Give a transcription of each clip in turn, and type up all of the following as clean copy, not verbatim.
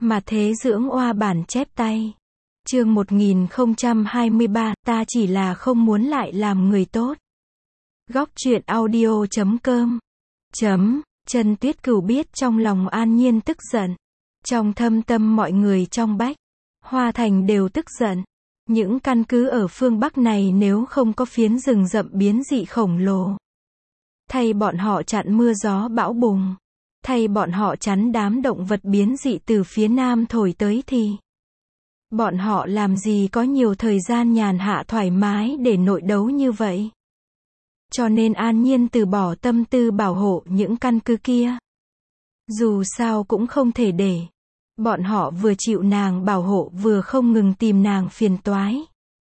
Mà thế dưỡng oa bản chép tay. Chương 1023, ta chỉ là không muốn lại làm người tốt. Góc truyện audio.com. Chân Tuyết Cửu biết trong lòng An Nhiên tức giận. Trong thâm tâm mọi người trong Bách Hoa Thành đều tức giận. Những căn cứ ở phương Bắc này nếu không có phiến rừng rậm biến dị khổng lồ, thay bọn họ chặn mưa gió bão bùng, thay bọn họ chắn đám động vật biến dị từ phía Nam thổi tới thì bọn họ làm gì có nhiều thời gian nhàn hạ thoải mái để nội đấu như vậy. Cho nên An Nhiên từ bỏ tâm tư bảo hộ những căn cứ kia. Dù sao cũng không thể để bọn họ vừa chịu nàng bảo hộ vừa không ngừng tìm nàng phiền toái.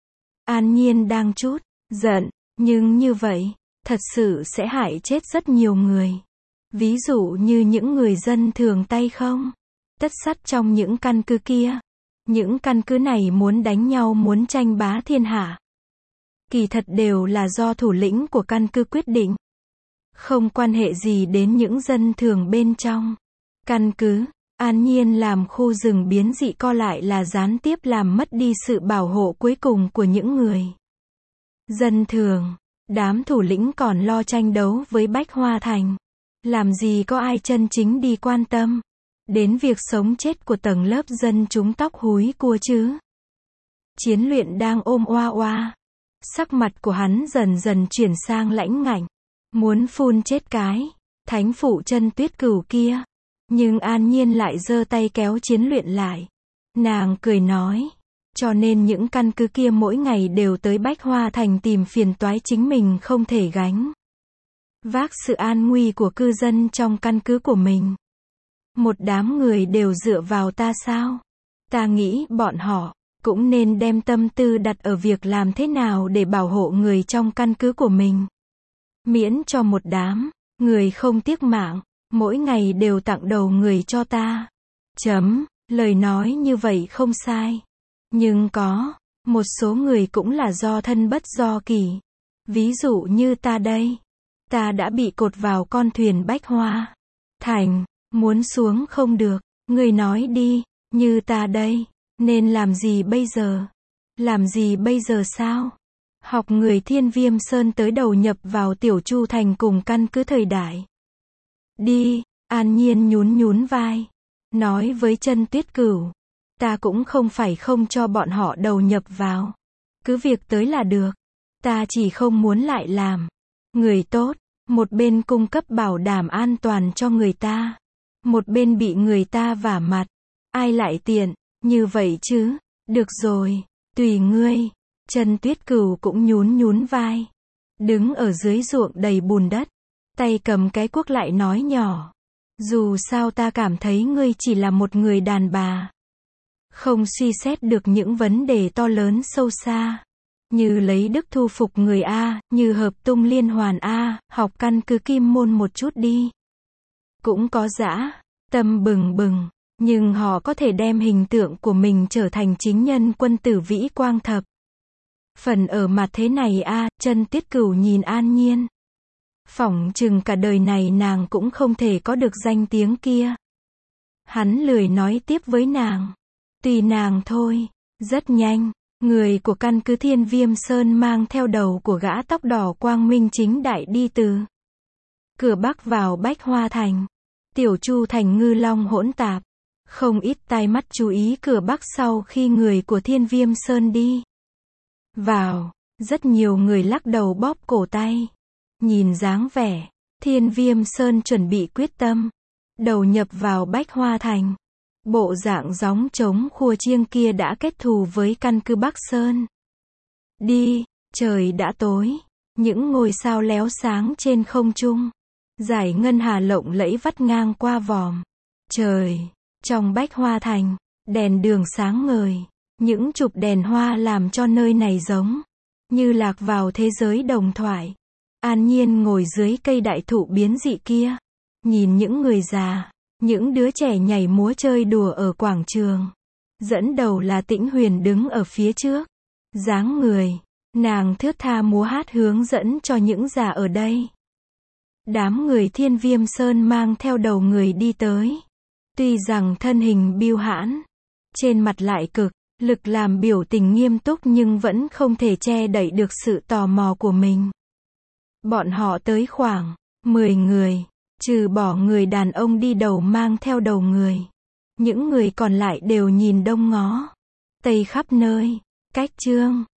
An Nhiên đang chút giận, nhưng như vậy thật sự sẽ hại chết rất nhiều người. Ví dụ như những người dân thường tay không tất sắt trong những căn cứ kia. Những căn cứ này muốn đánh nhau, muốn tranh bá thiên hạ, kỳ thật đều là do thủ lĩnh của căn cứ quyết định, không quan hệ gì đến những dân thường bên trong căn cứ. An Nhiên làm khu rừng biến dị co lại là gián tiếp làm mất đi sự bảo hộ cuối cùng của những người dân thường. Đám thủ lĩnh còn lo tranh đấu với Bách Hoa Thành, làm gì có ai chân chính đi quan tâm đến việc sống chết của tầng lớp dân chúng tóc húi cua chứ. Chiến Luyện đang ôm oa oa, sắc mặt của hắn dần dần chuyển sang lãnh ngạnh, muốn phun chết cái thánh phụ Chân Tuyết Cửu kia. Nhưng An Nhiên lại giơ tay kéo Chiến Luyện lại. Nàng cười nói, cho nên những căn cứ kia mỗi ngày đều tới Bách Hoa Thành tìm phiền toái chính mình không thể gánh vác sự an nguy của cư dân trong căn cứ của mình. Một đám người đều dựa vào ta sao? Ta nghĩ bọn họ cũng nên đem tâm tư đặt ở việc làm thế nào để bảo hộ người trong căn cứ của mình, miễn cho một đám người không tiếc mạng mỗi ngày đều tặng đầu người cho ta. Lời nói như vậy không sai, nhưng có một số người cũng là do thân bất do kỳ. Ví dụ như ta đây, ta đã bị cột vào con thuyền Bách Hoa Thành, muốn xuống không được. Người nói đi, như ta đây nên làm gì bây giờ? Làm gì bây giờ sao? Học người Thiên Viêm Sơn tới đầu nhập vào Tiểu Chu Thành cùng căn cứ thời đại đi. An Nhiên nhún vai, nói với Chân Tuyết Cửu, ta cũng không phải không cho bọn họ đầu nhập vào, cứ việc tới là được. Ta chỉ không muốn lại làm người tốt, một bên cung cấp bảo đảm an toàn cho người ta, một bên bị người ta vả mặt. Ai lại tiện như vậy chứ? Được rồi, tùy ngươi. Chân Tuyết Cửu cũng nhún vai, đứng ở dưới ruộng đầy bùn đất, tay cầm cái cuốc lại nói nhỏ, dù sao ta cảm thấy ngươi chỉ là một người đàn bà, không suy xét được những vấn đề to lớn sâu xa, như lấy đức thu phục người A, như hợp tung liên hoàn A, học căn cứ Kim Môn một chút đi. Cũng có dã tâm bừng bừng, nhưng họ có thể đem hình tượng của mình trở thành chính nhân quân tử vĩ quang thập phần ở mặt thế này a. Chân Tuyết Cửu nhìn An Nhiên, phỏng chừng cả đời này nàng cũng không thể có được danh tiếng kia. Hắn lười nói tiếp với nàng, tùy nàng thôi. Rất nhanh, người của căn cứ Thiên Viêm Sơn mang theo đầu của gã tóc đỏ quang minh chính đại đi từ cửa Bắc vào Bách Hoa Thành. Tiểu Chu Thành ngư long hỗn tạp, không ít tai mắt chú ý cửa Bắc sau khi người của Thiên Viêm Sơn đi vào. Rất nhiều người lắc đầu bóp cổ tay. Nhìn dáng vẻ Thiên Viêm Sơn chuẩn bị quyết tâm đầu nhập vào Bách Hoa Thành. Bộ dạng gióng trống khua chiêng kia đã kết thù với căn cứ Bắc Sơn. Đi, trời đã tối, những ngôi sao léo sáng trên không trung, dải ngân hà lộng lẫy vắt ngang qua vòm trời. Trong Bách Hoa Thành, đèn đường sáng ngời, những chụp đèn hoa làm cho nơi này giống như lạc vào thế giới đồng thoại. An Nhiên ngồi dưới cây đại thụ biến dị kia, nhìn những người già, những đứa trẻ nhảy múa chơi đùa ở quảng trường. Dẫn đầu là Tĩnh Huyền đứng ở phía trước, dáng người nàng thướt tha múa hát hướng dẫn cho những già ở đây. Đám người Thiên Viêm Sơn mang theo đầu người đi tới. Tuy rằng thân hình biêu hãn, trên mặt lại cực lực làm biểu tình nghiêm túc nhưng vẫn không thể che đậy được sự tò mò của mình. Bọn họ tới khoảng 10 người, trừ bỏ người đàn ông đi đầu mang theo đầu người. Những người còn lại đều nhìn đông ngó tây khắp nơi. Cách chương